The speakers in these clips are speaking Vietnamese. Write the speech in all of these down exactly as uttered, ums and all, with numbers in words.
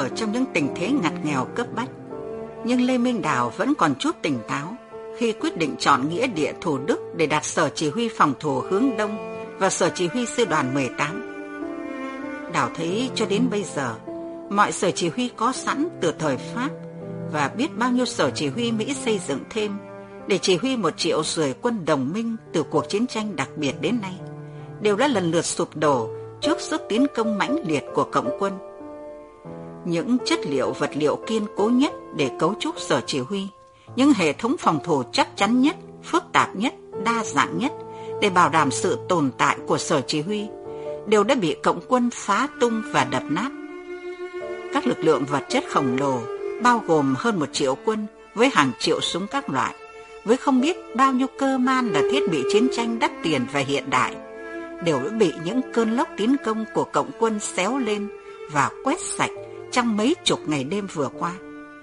ở trong những tình thế ngặt nghèo cấp bách, nhưng Lê Minh Đào vẫn còn chút tỉnh táo khi quyết định chọn nghĩa địa Thủ Đức để đặt sở chỉ huy phòng thủ hướng đông và sở chỉ huy sư đoàn mười tám. Đào thấy cho đến bây giờ, mọi sở chỉ huy có sẵn từ thời Pháp và biết bao nhiêu sở chỉ huy Mỹ xây dựng thêm để chỉ huy một triệu rưỡi quân đồng minh từ cuộc chiến tranh đặc biệt đến nay, đều đã lần lượt sụp đổ trước sức tiến công mãnh liệt của Cộng quân. Những chất liệu vật liệu kiên cố nhất để cấu trúc sở chỉ huy, những hệ thống phòng thủ chắc chắn nhất, phức tạp nhất, đa dạng nhất để bảo đảm sự tồn tại của sở chỉ huy, đều đã bị Cộng quân phá tung và đập nát. Các lực lượng vật chất khổng lồ, bao gồm hơn một triệu quân với hàng triệu súng các loại, với không biết bao nhiêu cơ man là thiết bị chiến tranh đắt tiền và hiện đại, đều đã bị những cơn lốc tiến công của Cộng quân xéo lên và quét sạch trong mấy chục ngày đêm vừa qua.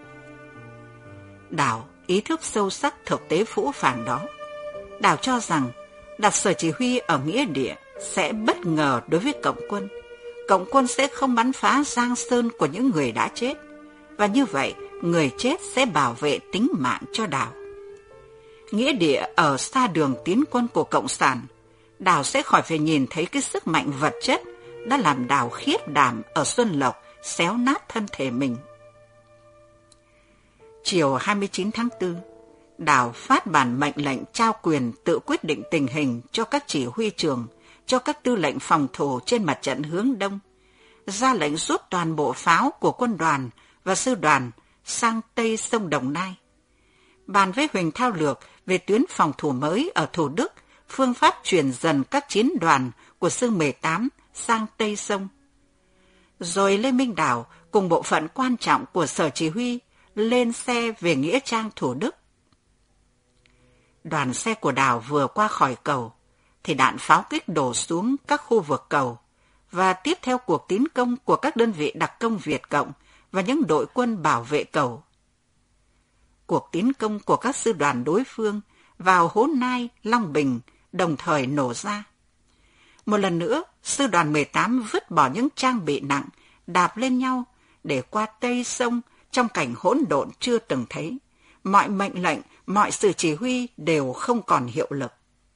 Đào ý thức sâu sắc thực tế phũ phàng đó. Đào cho rằng đặt sở chỉ huy ở nghĩa địa sẽ bất ngờ đối với Cộng quân. Cộng quân sẽ không bắn phá giang sơn của những người đã chết, và như vậy người chết sẽ bảo vệ tính mạng cho Đào. Nghĩa địa ở xa đường tiến quân của Cộng sản, Đào sẽ khỏi phải nhìn thấy cái sức mạnh vật chất đã làm Đào khiếp đảm ở Xuân Lộc xéo nát thân thể mình. Chiều hai mươi chín tháng tư, Đào phát bản mệnh lệnh trao quyền tự quyết định tình hình cho các chỉ huy trưởng, cho các tư lệnh phòng thủ trên mặt trận hướng đông, ra lệnh rút toàn bộ pháo của quân đoàn và sư đoàn sang tây sông Đồng Nai. Bàn với Huỳnh Thao Lược về tuyến phòng thủ mới ở Thủ Đức, phương pháp chuyển dần các chiến đoàn của sư mười tám sang tây sông. Rồi Lê Minh Đào cùng bộ phận quan trọng của sở chỉ huy lên xe về nghĩa trang Thủ Đức. Đoàn xe của Đào vừa qua khỏi cầu thì đạn pháo kích đổ xuống các khu vực cầu, và tiếp theo cuộc tiến công của các đơn vị đặc công Việt Cộng và những đội quân bảo vệ cầu. Cuộc tiến công của các sư đoàn đối phương vào Hố Nai, Long Bình đồng thời nổ ra. Một lần nữa, sư đoàn mười tám vứt bỏ những trang bị nặng, đạp lên nhau để qua tây sông trong cảnh hỗn độn chưa từng thấy. Mọi mệnh lệnh, mọi sự chỉ huy đều không còn hiệu lực.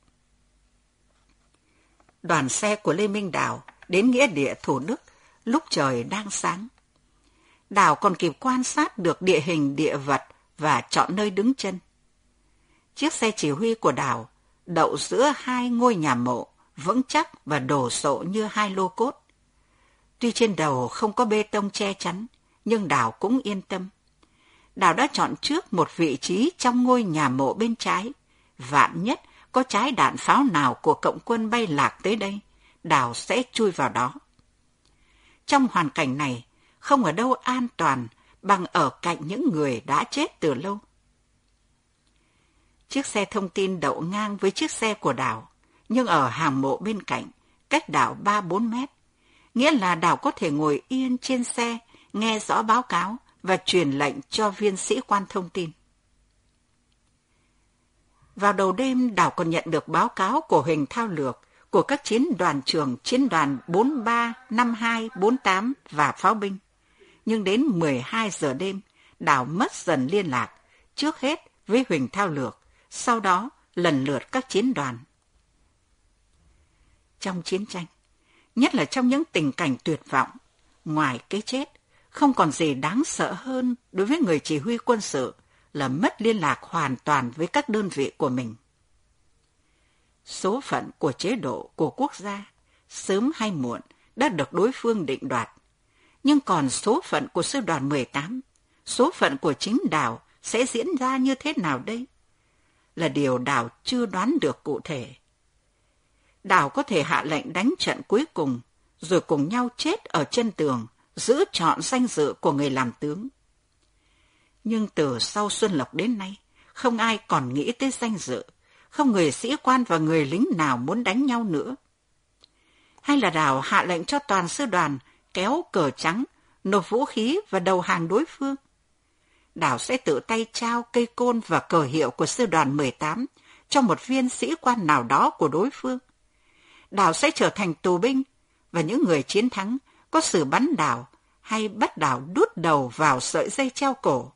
Đoàn xe của Lê Minh Đào đến nghĩa địa Thủ Đức lúc trời đang sáng. Đào còn kịp quan sát được địa hình địa vật và chọn nơi đứng chân. Chiếc xe chỉ huy của Đào đậu giữa hai ngôi nhà mộ vững chắc và đồ sộ như hai lô cốt. Tuy trên đầu không có bê tông che chắn, nhưng Đào cũng yên tâm. Đào đã chọn trước một vị trí trong ngôi nhà mộ bên trái. Vạn nhất có trái đạn pháo nào của Cộng quân bay lạc tới đây, Đào sẽ chui vào đó. Trong hoàn cảnh này, không ở đâu an toàn bằng ở cạnh những người đã chết từ lâu. Chiếc xe thông tin đậu ngang với chiếc xe của Đào, nhưng ở hàng mộ bên cạnh, cách Đào ba bốn mét. Nghĩa là Đào có thể ngồi yên trên xe, nghe rõ báo cáo và truyền lệnh cho viên sĩ quan thông tin. Vào đầu đêm, Đào còn nhận được báo cáo của Huỳnh Thao Lược, của các chiến đoàn trưởng chiến đoàn bốn ba, năm hai, bốn tám và pháo binh. Nhưng đến mười hai giờ đêm, Đào mất dần liên lạc, trước hết với Huỳnh Thao Lược, sau đó lần lượt các chiến đoàn. Trong chiến tranh, nhất là trong những tình cảnh tuyệt vọng, ngoài cái chết, không còn gì đáng sợ hơn đối với người chỉ huy quân sự là mất liên lạc hoàn toàn với các đơn vị của mình. Số phận của chế độ, của quốc gia, sớm hay muộn đã được đối phương định đoạt. Nhưng còn số phận của sư đoàn mười tám, số phận của chính Đào sẽ diễn ra như thế nào đây? Là điều Đào chưa đoán được cụ thể. Đào có thể hạ lệnh đánh trận cuối cùng, rồi cùng nhau chết ở chân tường, giữ trọn danh dự của người làm tướng. Nhưng từ sau Xuân Lộc đến nay, không ai còn nghĩ tới danh dự, không người sĩ quan và người lính nào muốn đánh nhau nữa. Hay là Đào hạ lệnh cho toàn sư đoàn kéo cờ trắng, nộp vũ khí và đầu hàng đối phương? Đào sẽ tự tay trao cây côn và cờ hiệu của sư đoàn mười tám cho một viên sĩ quan nào đó của đối phương. Đào sẽ trở thành tù binh, và những người chiến thắng có xử bắn Đào hay bắt Đào đút đầu vào sợi dây treo cổ.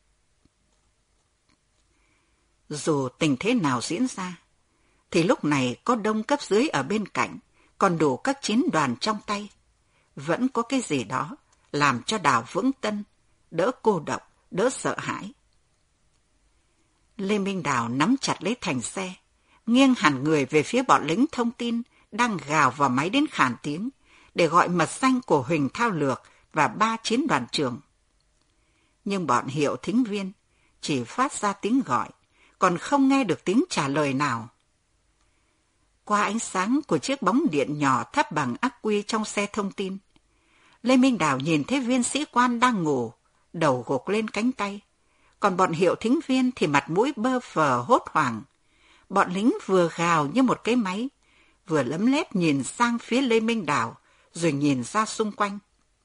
Dù tình thế nào diễn ra, thì lúc này có đông cấp dưới ở bên cạnh, còn đủ các chiến đoàn trong tay. Vẫn có cái gì đó làm cho Đào vững tâm, đỡ cô độc, đỡ sợ hãi. Lê Minh Đào nắm chặt lấy thành xe, nghiêng hẳn người về phía bọn lính thông tin đang gào vào máy đến khàn tiếng để gọi mật danh của Huỳnh Thao Lược và ba chiến đoàn trưởng. Nhưng bọn hiệu thính viên chỉ phát ra tiếng gọi, còn không nghe được tiếng trả lời nào. Qua ánh sáng của chiếc bóng điện nhỏ thắp bằng ắc quy trong xe thông tin, Lê Minh Đào nhìn thấy viên sĩ quan đang ngủ, đầu gục lên cánh tay. Còn bọn hiệu thính viên thì mặt mũi bơ phờ hốt hoảng. Bọn lính vừa gào như một cái máy, vừa lấm lét nhìn sang phía Lê Minh Đào, rồi nhìn ra xung quanh.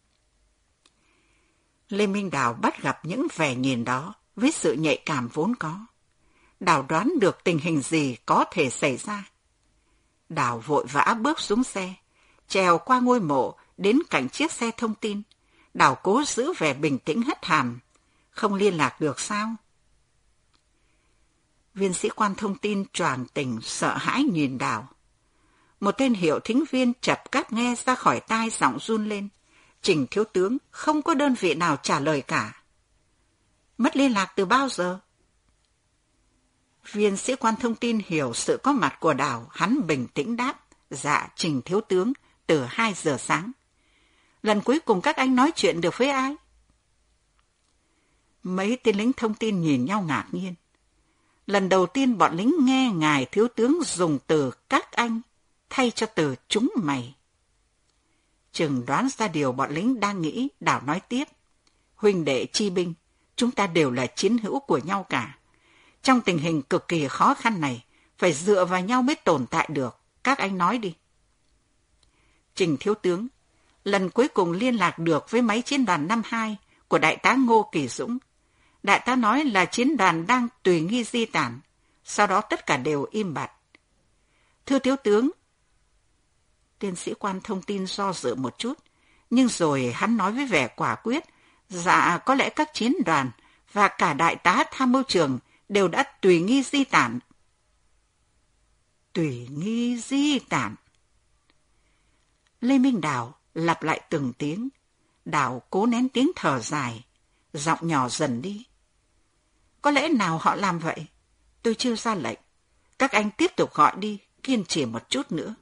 Lê Minh Đào bắt gặp những vẻ nhìn đó với sự nhạy cảm vốn có. Đào đoán được tình hình gì có thể xảy ra. Đào vội vã bước xuống xe, trèo qua ngôi mộ đến cạnh chiếc xe thông tin. Đào cố giữ vẻ bình tĩnh hất hàm. Không liên lạc được sao? Viên sĩ quan thông tin choàng tỉnh sợ hãi nhìn Đào. Một tên hiệu thính viên chập cáp nghe ra khỏi tai, giọng run lên. Trình thiếu tướng, không có đơn vị nào trả lời cả. Mất liên lạc từ bao giờ? Viên sĩ quan thông tin hiểu sự có mặt của Đào, hắn bình tĩnh đáp. Dạ, Trình thiếu tướng, từ hai giờ sáng. Lần cuối cùng các anh nói chuyện được với ai? Mấy tên lính thông tin nhìn nhau ngạc nhiên. Lần đầu tiên bọn lính nghe ngài thiếu tướng dùng từ các anh thay cho từ chúng mày. Chừng đoán ra điều bọn lính đang nghĩ, Đào nói tiếp. Huynh đệ chi binh, chúng ta đều là chiến hữu của nhau cả. Trong tình hình cực kỳ khó khăn này, phải dựa vào nhau mới tồn tại được. Các anh nói đi. Trình thiếu tướng, lần cuối cùng liên lạc được với máy chiến đoàn năm hai của đại tá Ngô Kỳ Dũng. Đại tá nói là chiến đoàn đang tùy nghi di tản, sau đó tất cả đều im bặt. Thưa thiếu tướng, tiến sĩ quan thông tin do dự một chút, nhưng rồi hắn nói với vẻ quả quyết, dạ có lẽ các chiến đoàn và cả đại tá tham mưu trưởng đều đã tùy nghi di tản. Tùy nghi di tản. Lê Minh Đào lặp lại từng tiếng. Đào cố nén tiếng thở dài, giọng nhỏ dần đi. Có lẽ nào họ làm vậy? Tôi chưa ra lệnh. Các anh tiếp tục gọi đi, kiên trì một chút nữa.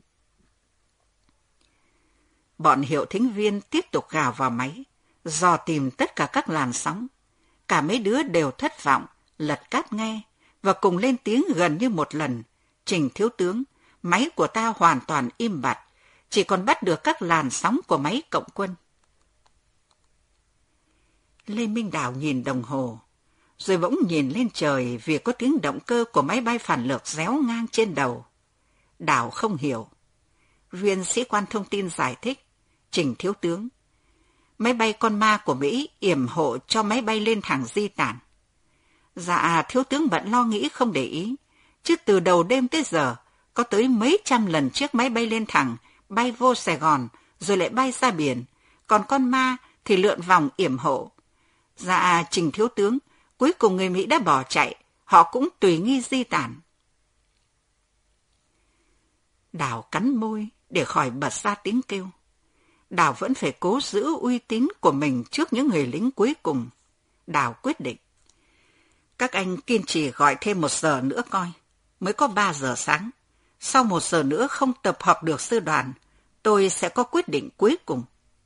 Bọn hiệu thính viên tiếp tục gào vào máy, dò tìm tất cả các làn sóng. Cả mấy đứa đều thất vọng, lật cáp nghe, và cùng lên tiếng gần như một lần. Trình thiếu tướng, máy của ta hoàn toàn im bặt, chỉ còn bắt được các làn sóng của máy cộng quân. Lê Minh Đào nhìn đồng hồ, rồi bỗng nhìn lên trời vì có tiếng động cơ của máy bay phản lực réo ngang trên đầu. Đào không hiểu. Viên sĩ quan thông tin giải thích. Trình thiếu tướng, máy bay con ma của Mỹ yểm hộ cho máy bay lên thẳng di tản. Dạ, thiếu tướng bận lo nghĩ không để ý, chứ từ đầu đêm tới giờ có tới mấy trăm lần chiếc máy bay lên thẳng, bay vô Sài Gòn, rồi lại bay ra biển, còn con ma thì lượn vòng yểm hộ. Dạ, Trình thiếu tướng, cuối cùng người Mỹ đã bỏ chạy, họ cũng tùy nghi di tản. Đào cắn môi để khỏi bật ra tiếng kêu. Đào vẫn phải cố giữ uy tín của mình trước những người lính cuối cùng. Đào quyết định. Các anh kiên trì gọi thêm một giờ nữa coi. Mới có ba giờ sáng. Sau một giờ nữa không tập hợp được sư đoàn, tôi sẽ có quyết định cuối cùng.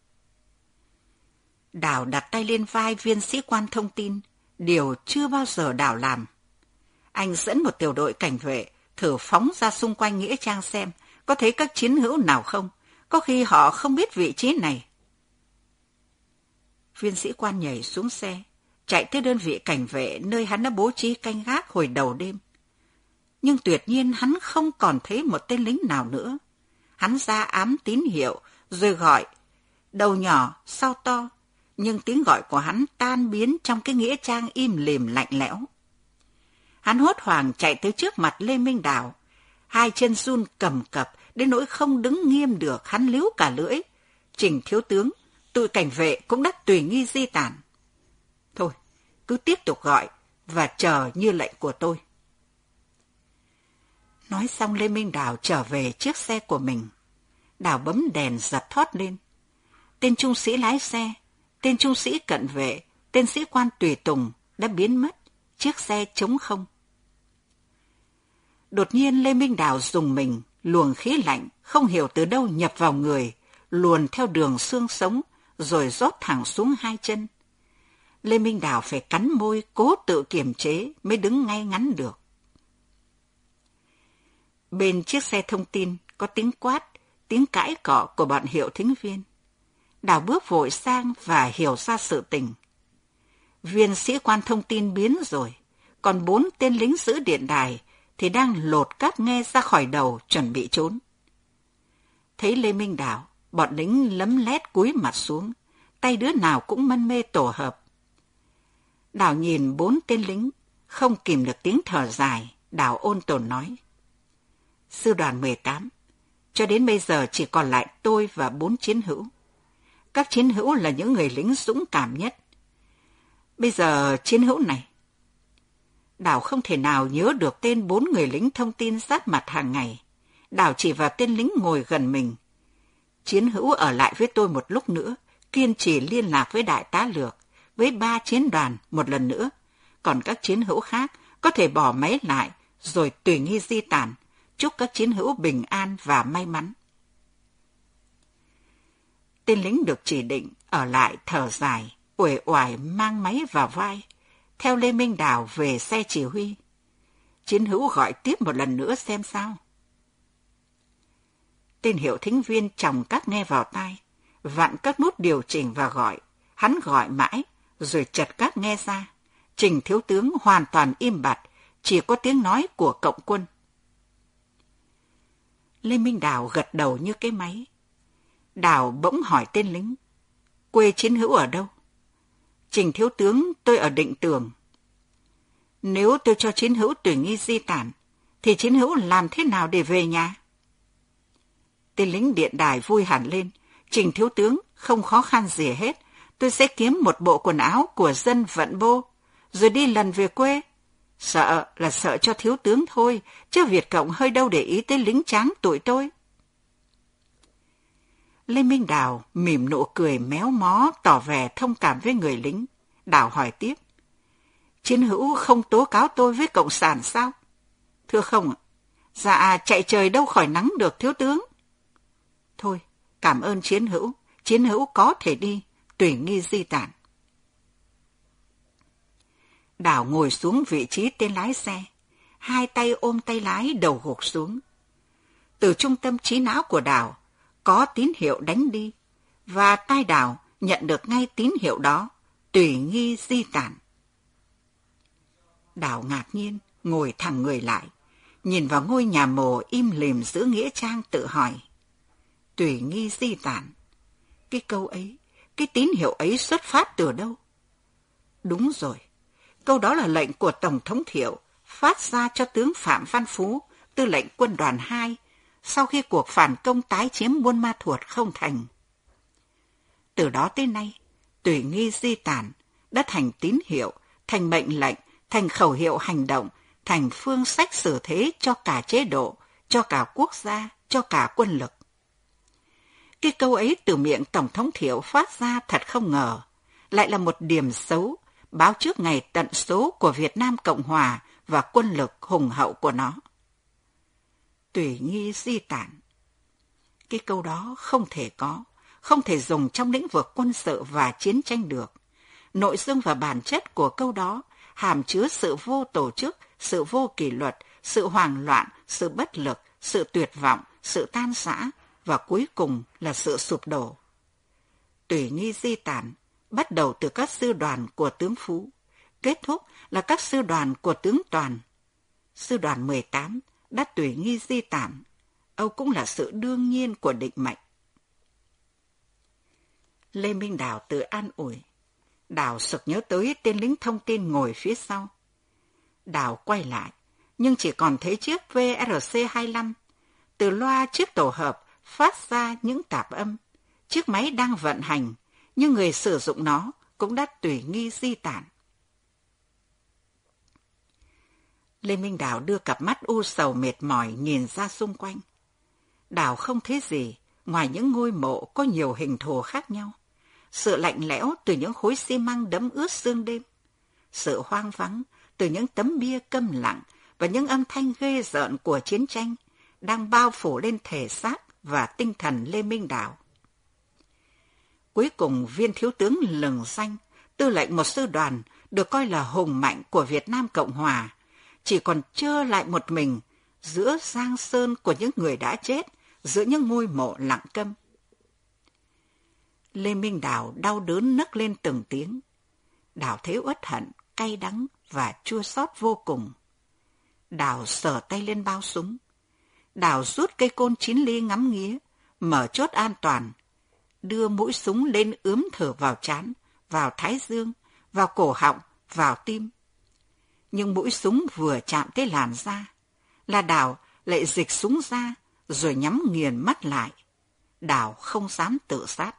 Đào đặt tay lên vai viên sĩ quan thông tin, điều chưa bao giờ Đào làm. Anh dẫn một tiểu đội cảnh vệ thử phóng ra xung quanh nghĩa trang xem có thấy các chiến hữu nào không. Có khi họ không biết vị trí này. Viên sĩ quan nhảy xuống xe, chạy tới đơn vị cảnh vệ nơi hắn đã bố trí canh gác hồi đầu đêm. Nhưng tuyệt nhiên hắn không còn thấy một tên lính nào nữa. Hắn ra ám tín hiệu, rồi gọi, đầu nhỏ, sau to, nhưng tiếng gọi của hắn tan biến trong cái nghĩa trang im lìm lạnh lẽo. Hắn hốt hoảng chạy tới trước mặt Lê Minh Đào, hai chân run cầm cập, đến nỗi không đứng nghiêm được, hắn líu cả lưỡi. Trình thiếu tướng, tụi cảnh vệ cũng đã tùy nghi di tản. Thôi, cứ tiếp tục gọi và chờ như lệnh của tôi. Nói xong Lê Minh Đào trở về chiếc xe của mình. Đào bấm đèn giật thót lên. Tên trung sĩ lái xe, tên trung sĩ cận vệ, tên sĩ quan tùy tùng đã biến mất, chiếc xe trống không. Đột nhiên Lê Minh Đào rùng mình, luồng khí lạnh không hiểu từ đâu nhập vào người, luồn theo đường xương sống rồi rót thẳng xuống hai chân. Lê Minh Đào phải cắn môi cố tự kiềm chế mới đứng ngay ngắn được. Bên chiếc xe thông tin có tiếng quát, tiếng cãi cọ của bọn hiệu thính viên. Đào bước vội sang và hiểu ra sự tình. Viên sĩ quan thông tin biến rồi, còn bốn tên lính giữ điện đài thì đang lột cáp nghe ra khỏi đầu chuẩn bị trốn. Thấy Lê Minh Đào, bọn lính lấm lét cúi mặt xuống, tay đứa nào cũng mân mê tổ hợp. Đào nhìn bốn tên lính, không kìm được tiếng thở dài, Đào ôn tồn nói. Sư đoàn mười tám, cho đến bây giờ chỉ còn lại tôi và bốn chiến hữu. Các chiến hữu là những người lính dũng cảm nhất. Bây giờ chiến hữu này, Đào không thể nào nhớ được tên bốn người lính thông tin sát mặt hàng ngày. Đào chỉ vào tên lính ngồi gần mình. Chiến hữu ở lại với tôi một lúc nữa, kiên trì liên lạc với đại tá Lược, với ba chiến đoàn một lần nữa. Còn các chiến hữu khác có thể bỏ máy lại rồi tùy nghi di tản. Chúc các chiến hữu bình an và may mắn. Tên lính được chỉ định ở lại thở dài, uể oải mang máy vào vai, theo Lê Minh Đào về xe chỉ huy. Chiến hữu gọi tiếp một lần nữa xem sao. Tên hiệu thính viên chòng các nghe vào tai, vặn các nút điều chỉnh và gọi. Hắn gọi mãi, rồi chật các nghe ra. Trình thiếu tướng hoàn toàn im bặt, chỉ có tiếng nói của cộng quân. Lê Minh Đào gật đầu như cái máy. Đào bỗng hỏi tên lính, quê chiến hữu ở đâu? Trình thiếu tướng, tôi ở Định Tường. Nếu tôi cho chiến hữu tùy nghi di tản, thì chiến hữu làm thế nào để về nhà? Tên lính điện đài vui hẳn lên. Trình thiếu tướng, không khó khăn gì hết. Tôi sẽ kiếm một bộ quần áo của dân vận bô, rồi đi lần về quê. Sợ là sợ cho thiếu tướng thôi, chứ Việt Cộng hơi đâu để ý tới lính tráng tụi tôi. Lê Minh Đào mỉm nụ cười méo mó tỏ vẻ thông cảm với người lính. Đào hỏi tiếp. Chiến hữu không tố cáo tôi với Cộng sản sao? Thưa không ạ. Dạ chạy trời đâu khỏi nắng được thiếu tướng. Thôi, cảm ơn chiến hữu. Chiến hữu có thể đi, tùy nghi di tản. Đào ngồi xuống vị trí tên lái xe, hai tay ôm tay lái đầu gục xuống. Từ trung tâm trí não của Đào có tín hiệu đánh đi, và tai Đào nhận được ngay tín hiệu đó, tùy nghi di tản. Đào ngạc nhiên, ngồi thẳng người lại, nhìn vào ngôi nhà mồ im lìm giữa nghĩa trang tự hỏi. Tùy nghi di tản, cái câu ấy, cái tín hiệu ấy xuất phát từ đâu? Đúng rồi, câu đó là lệnh của Tổng thống Thiệu phát ra cho tướng Phạm Văn Phú, tư lệnh quân đoàn hai, sau khi cuộc phản công tái chiếm Buôn Ma Thuột không thành. Từ đó tới nay, tùy nghi di tản đã thành tín hiệu, thành mệnh lệnh, thành khẩu hiệu hành động, thành phương sách xử thế cho cả chế độ, cho cả quốc gia, cho cả quân lực. Cái câu ấy từ miệng Tổng thống Thiệu phát ra thật không ngờ, lại là một điểm xấu, báo trước ngày tận số của Việt Nam Cộng Hòa và quân lực hùng hậu của nó. Tùy nghi di tản. Cái câu đó không thể có, không thể dùng trong lĩnh vực quân sự và chiến tranh được. Nội dung và bản chất của câu đó hàm chứa sự vô tổ chức, sự vô kỷ luật, sự hoang loạn, sự bất lực, sự tuyệt vọng, sự tan rã và cuối cùng là sự sụp đổ. Tùy nghi di tản bắt đầu từ các sư đoàn của tướng Phú, kết thúc là các sư đoàn của tướng Toàn. Sư đoàn mười tám đã tùy nghi di tản, Âu cũng là sự đương nhiên của định mệnh. Lê Minh Đào tự an ủi. Đào sực nhớ tới tên lính thông tin ngồi phía sau. Đào quay lại, nhưng chỉ còn thấy chiếc vê rờ xê hai mươi lăm. Từ loa chiếc tổ hợp phát ra những tạp âm. Chiếc máy đang vận hành, nhưng người sử dụng nó cũng đã tùy nghi di tản. Lê Minh Đào đưa cặp mắt u sầu mệt mỏi nhìn ra xung quanh. Đào không thấy gì ngoài những ngôi mộ có nhiều hình thù khác nhau, sự lạnh lẽo từ những khối xi măng đẫm ướt sương đêm, sự hoang vắng từ những tấm bia câm lặng và những âm thanh ghê rợn của chiến tranh đang bao phủ lên thể xác và tinh thần Lê Minh Đào. Cuối cùng, viên thiếu tướng lừng danh, tư lệnh một sư đoàn được coi là hùng mạnh của Việt Nam Cộng Hòa, chỉ còn trơ lại một mình giữa giang sơn của những người đã chết, giữa những ngôi mộ lặng câm. Lê Minh Đào đau đớn nấc lên từng tiếng. Đào thấy uất hận, cay đắng và chua xót vô cùng. Đào sờ tay lên bao súng. Đào rút cây côn chín ly ngắm nghía, mở chốt an toàn, đưa mũi súng lên ướm thở vào trán, vào thái dương, vào cổ họng, vào tim. Nhưng mũi súng vừa chạm tới làn da, là Đào lại dịch súng ra, rồi nhắm nghiền mắt lại. Đào không dám tự sát.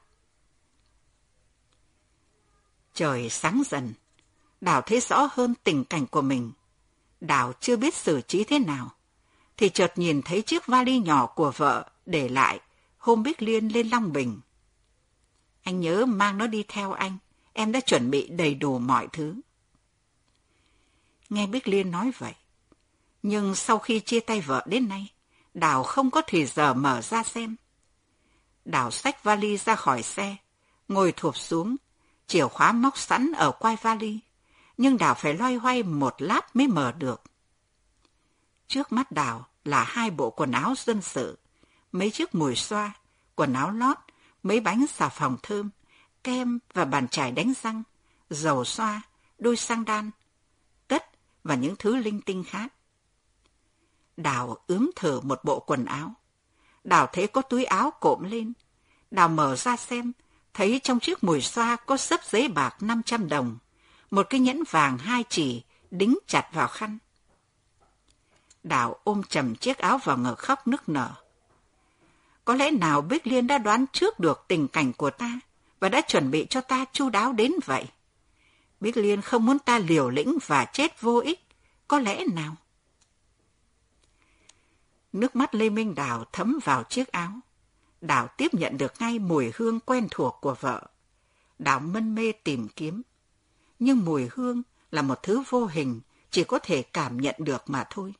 Trời sáng dần, Đào thấy rõ hơn tình cảnh của mình. Đào chưa biết xử trí thế nào, thì chợt nhìn thấy chiếc vali nhỏ của vợ để lại hôm Bích Liên lên Long Bình. Anh nhớ mang nó đi theo anh, em đã chuẩn bị đầy đủ mọi thứ. Nghe Bích Liên nói vậy, nhưng sau khi chia tay vợ đến nay, Đào không có thì giờ mở ra xem. Đào xách vali ra khỏi xe, ngồi thụp xuống, chìa khóa móc sẵn ở quai vali, nhưng Đào phải loay hoay một lát mới mở được. Trước mắt Đào là hai bộ quần áo dân sự, mấy chiếc mùi xoa, quần áo lót, mấy bánh xà phòng thơm, kem và bàn chải đánh răng, dầu xoa, đôi xăng đan, tất và những thứ linh tinh khác. Đào ướm thở một bộ quần áo. Đào thấy có túi áo cộm lên. Đào mở ra xem, thấy trong chiếc mùi xoa có xấp giấy bạc năm trăm đồng, một cái nhẫn vàng hai chỉ đính chặt vào khăn. Đào ôm chầm chiếc áo vào ngực khóc nức nở. Có lẽ nào Bích Liên đã đoán trước được tình cảnh của ta và đã chuẩn bị cho ta chu đáo đến vậy? Bích Liên không muốn ta liều lĩnh và chết vô ích, có lẽ nào? Nước mắt Lê Minh Đào thấm vào chiếc áo. Đào tiếp nhận được ngay mùi hương quen thuộc của vợ. Đào mân mê tìm kiếm. Nhưng mùi hương là một thứ vô hình, chỉ có thể cảm nhận được mà thôi.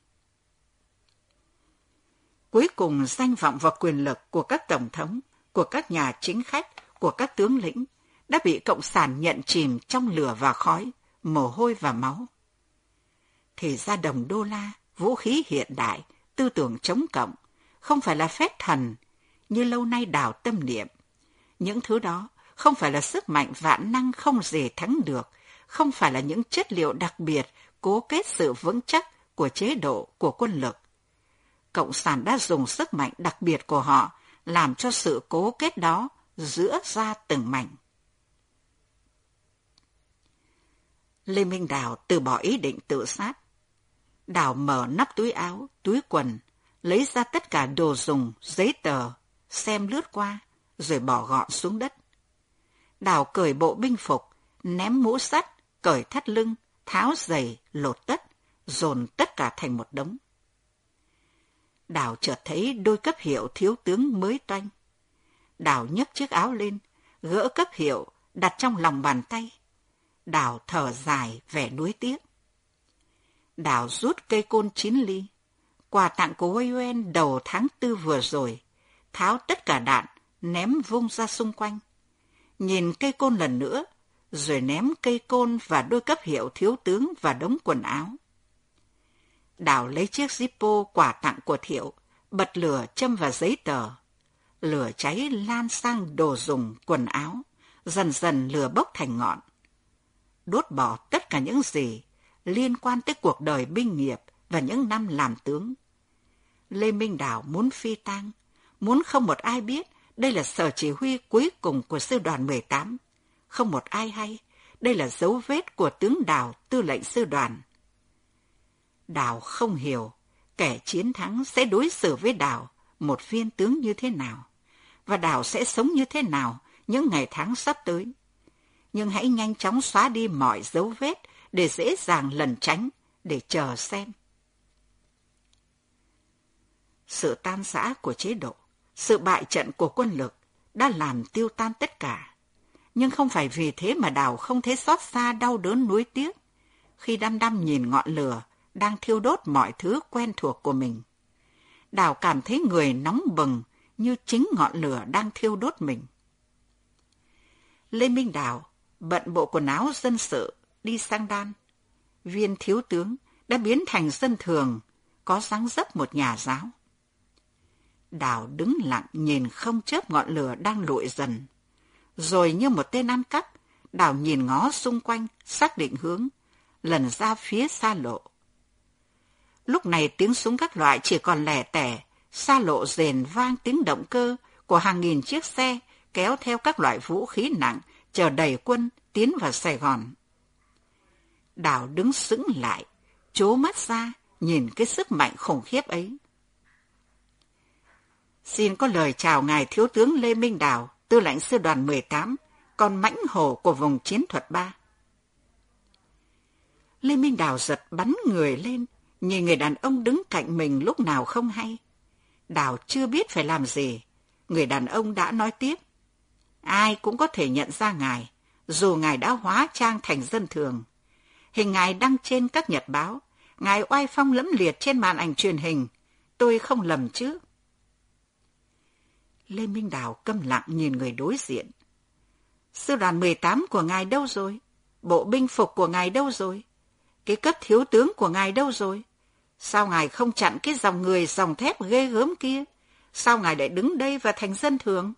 Cuối cùng, danh vọng và quyền lực của các tổng thống, của các nhà chính khách, của các tướng lĩnh đã bị Cộng sản nhận chìm trong lửa và khói, mồ hôi và máu. Thì ra đồng đô la, vũ khí hiện đại, tư tưởng chống cộng, không phải là phép thần, như lâu nay Đào tâm niệm. Những thứ đó không phải là sức mạnh vạn năng không gì thắng được, không phải là những chất liệu đặc biệt cố kết sự vững chắc của chế độ, của quân lực. Cộng sản đã dùng sức mạnh đặc biệt của họ làm cho sự cố kết đó giữa ra từng mảnh. Lê Minh Đào từ bỏ ý định tự sát. Đào mở nắp túi áo, túi quần, lấy ra tất cả đồ dùng, giấy tờ, xem lướt qua, rồi bỏ gọn xuống đất. Đào cởi bộ binh phục, ném mũ sắt, cởi thắt lưng, tháo giày, lột tất, dồn tất cả thành một đống. Đào chợt thấy đôi cấp hiệu thiếu tướng mới toanh. Đào nhấc chiếc áo lên, gỡ cấp hiệu, đặt trong lòng bàn tay. Đào thở dài vẻ nuối tiếc. Đào rút cây côn chín ly, quà tặng của Huey Uen đầu tháng tư vừa rồi, tháo tất cả đạn, ném vung ra xung quanh. Nhìn cây côn lần nữa, rồi ném cây côn và đôi cấp hiệu thiếu tướng và đống quần áo. Đào lấy chiếc Zippo quà tặng của Thiệu, bật lửa châm vào giấy tờ. Lửa cháy lan sang đồ dùng, quần áo, dần dần lửa bốc thành ngọn. Đốt bỏ tất cả những gì liên quan tới cuộc đời binh nghiệp và những năm làm tướng. Lê Minh Đào muốn phi tang, muốn không một ai biết đây là sở chỉ huy cuối cùng của sư đoàn mười tám. Không một ai hay, đây là dấu vết của tướng Đào, tư lệnh sư đoàn. Đào không hiểu kẻ chiến thắng sẽ đối xử với Đào, một viên tướng như thế nào, và Đào sẽ sống như thế nào những ngày tháng sắp tới. Nhưng hãy nhanh chóng xóa đi mọi dấu vết để dễ dàng lẩn tránh, để chờ xem. Sự tan rã của chế độ, sự bại trận của quân lực đã làm tiêu tan tất cả. Nhưng không phải vì thế mà Đào không thấy xót xa đau đớn nuối tiếc khi đăm đăm nhìn ngọn lửa đang thiêu đốt mọi thứ quen thuộc của mình. Đào cảm thấy người nóng bừng như chính ngọn lửa đang thiêu đốt mình. Lê Minh Đào bận bộ quần áo dân sự đi sang Đan. Viên thiếu tướng đã biến thành dân thường, có dáng dấp một nhà giáo. Đào đứng lặng nhìn không chớp ngọn lửa đang lụi dần. Rồi như một tên ăn cắp, Đào nhìn ngó xung quanh, xác định hướng, lần ra phía xa lộ. Lúc này tiếng súng các loại chỉ còn lẻ tẻ, xa lộ rền vang tiếng động cơ của hàng nghìn chiếc xe kéo theo các loại vũ khí nặng chờ đẩy quân tiến vào Sài Gòn. Đào đứng sững lại, trố mắt ra nhìn cái sức mạnh khủng khiếp ấy. Xin có lời chào ngài thiếu tướng Lê Minh Đào, tư lệnh sư đoàn mười tám, con mãnh hổ của vùng chiến thuật ba. Lê Minh Đào giật bắn người lên, nhìn người đàn ông đứng cạnh mình lúc nào không hay. Đào chưa biết phải làm gì. Người đàn ông đã nói tiếp. Ai cũng có thể nhận ra ngài, dù ngài đã hóa trang thành dân thường. Hình ngài đăng trên các nhật báo, ngài oai phong lẫm liệt trên màn ảnh truyền hình. Tôi không lầm chứ? Lê Minh Đào câm lặng nhìn người đối diện. Sư đoàn mười tám của ngài đâu rồi? Bộ binh phục của ngài đâu rồi? Cái cấp thiếu tướng của ngài đâu rồi? Sao ngài không chặn cái dòng người dòng thép ghê gớm kia? Sao ngài lại đứng đây và thành dân thường?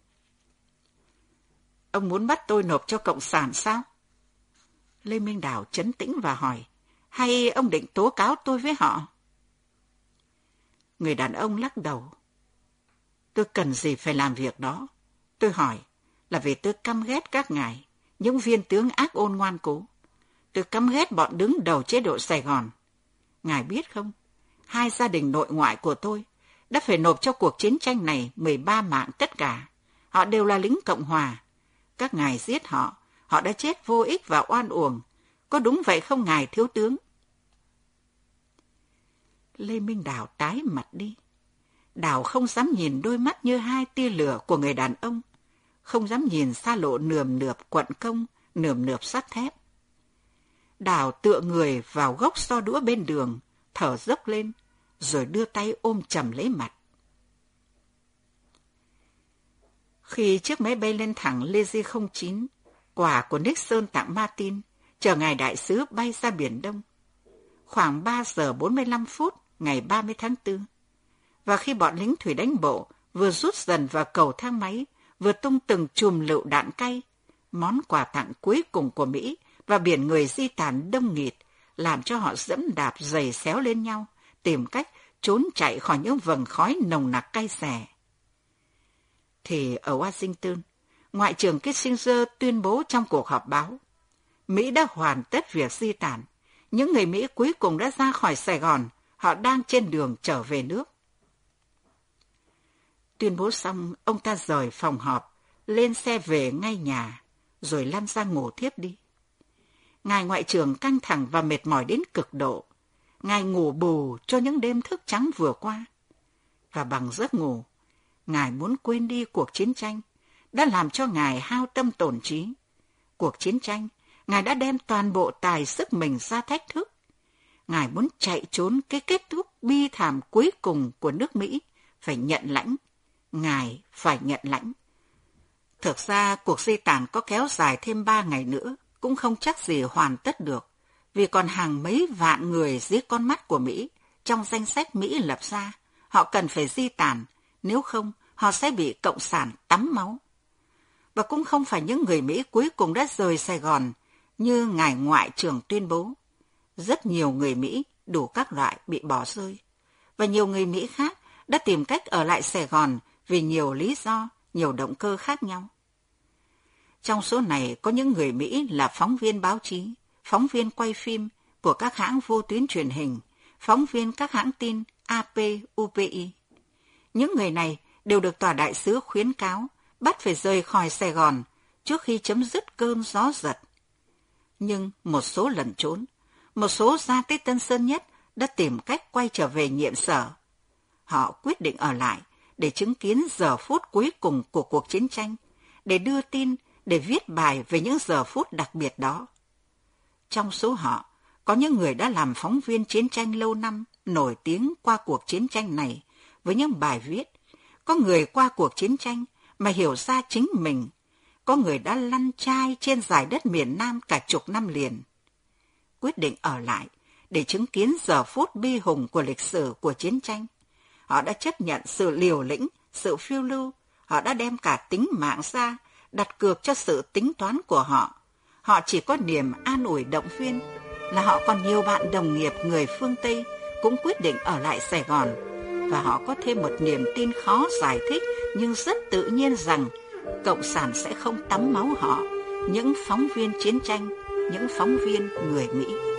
Ông muốn bắt tôi nộp cho Cộng sản sao? Lê Minh Đào trấn tĩnh và hỏi. Hay ông định tố cáo tôi với họ? Người đàn ông lắc đầu. Tôi cần gì phải làm việc đó? Tôi hỏi là vì tôi căm ghét các ngài, những viên tướng ác ôn ngoan cố. Tôi căm ghét bọn đứng đầu chế độ Sài Gòn. Ngài biết không, hai gia đình nội ngoại của tôi đã phải nộp cho cuộc chiến tranh này mười ba mạng tất cả. Họ đều là lính Cộng Hòa. Các ngài giết họ, họ đã chết vô ích và oan uổng. Có đúng vậy không ngài thiếu tướng? Lê Minh Đào tái mặt đi. Đào không dám nhìn đôi mắt như hai tia lửa của người đàn ông, không dám nhìn xa lộ nườm nượp quận công, nườm nượp sắt thép. Đào tựa người vào gốc xo đũa bên đường, thở dốc lên, rồi đưa tay ôm chầm lấy mặt. Khi chiếc máy bay lên thẳng Lê không chín, quà của Nixon tặng Martin, chờ ngài đại sứ bay ra Biển Đông, khoảng ba giờ bốn mươi lăm phút ngày ba mươi tháng tư, và khi bọn lính thủy đánh bộ vừa rút dần vào cầu thang máy, vừa tung từng chùm lựu đạn cay, món quà tặng cuối cùng của Mỹ và biển người di tản đông nghịt, làm cho họ dẫm đạp giày xéo lên nhau, tìm cách trốn chạy khỏi những vầng khói nồng nặc cay xè. Thì ở Washington, Ngoại trưởng Kissinger tuyên bố trong cuộc họp báo, Mỹ đã hoàn tất việc di tản. Những người Mỹ cuối cùng đã ra khỏi Sài Gòn, họ đang trên đường trở về nước. Tuyên bố xong, ông ta rời phòng họp, lên xe về ngay nhà, rồi lăn ra ngủ thiếp đi. Ngài Ngoại trưởng căng thẳng và mệt mỏi đến cực độ. Ngài ngủ bù cho những đêm thức trắng vừa qua. Và bằng giấc ngủ, Ngài muốn quên đi cuộc chiến tranh, đã làm cho Ngài hao tâm tổn trí. Cuộc chiến tranh, Ngài đã đem toàn bộ tài sức mình ra thách thức. Ngài muốn chạy trốn cái kết thúc bi thảm cuối cùng của nước Mỹ, phải nhận lãnh. Ngài phải nhận lãnh. Thực ra, cuộc di tản có kéo dài thêm ba ngày nữa, cũng không chắc gì hoàn tất được, vì còn hàng mấy vạn người dưới con mắt của Mỹ, trong danh sách Mỹ lập ra, họ cần phải di tản, nếu không họ sẽ bị Cộng sản tắm máu. Và cũng không phải những người Mỹ cuối cùng đã rời Sài Gòn, như ngài Ngoại trưởng tuyên bố. Rất nhiều người Mỹ đủ các loại bị bỏ rơi, và nhiều người Mỹ khác đã tìm cách ở lại Sài Gòn vì nhiều lý do, nhiều động cơ khác nhau. Trong số này có những người Mỹ là phóng viên báo chí, phóng viên quay phim của các hãng vô tuyến truyền hình, phóng viên các hãng tin a pê, u pê i. Những người này đều được tòa đại sứ khuyến cáo bắt phải rời khỏi Sài Gòn trước khi chấm dứt cơn gió giật. Nhưng một số lẩn trốn, một số ra tới Tân Sơn Nhất đã tìm cách quay trở về nhiệm sở. Họ quyết định ở lại để chứng kiến giờ phút cuối cùng của cuộc chiến tranh, để đưa tin, để viết bài về những giờ phút đặc biệt đó. Trong số họ, có những người đã làm phóng viên chiến tranh lâu năm, nổi tiếng qua cuộc chiến tranh này với những bài viết. Có người qua cuộc chiến tranh mà hiểu ra chính mình. Có người đã lăn trai trên dải đất miền Nam cả chục năm liền. Quyết định ở lại để chứng kiến giờ phút bi hùng của lịch sử của chiến tranh. Họ đã chấp nhận sự liều lĩnh, sự phiêu lưu. Họ đã đem cả tính mạng ra, đặt cược cho sự tính toán của họ. Họ chỉ có niềm an ủi động viên là họ còn nhiều bạn đồng nghiệp người phương Tây cũng quyết định ở lại Sài Gòn. Và họ có thêm một niềm tin khó giải thích nhưng rất tự nhiên rằng Cộng sản sẽ không tắm máu họ, những phóng viên chiến tranh, những phóng viên người Mỹ.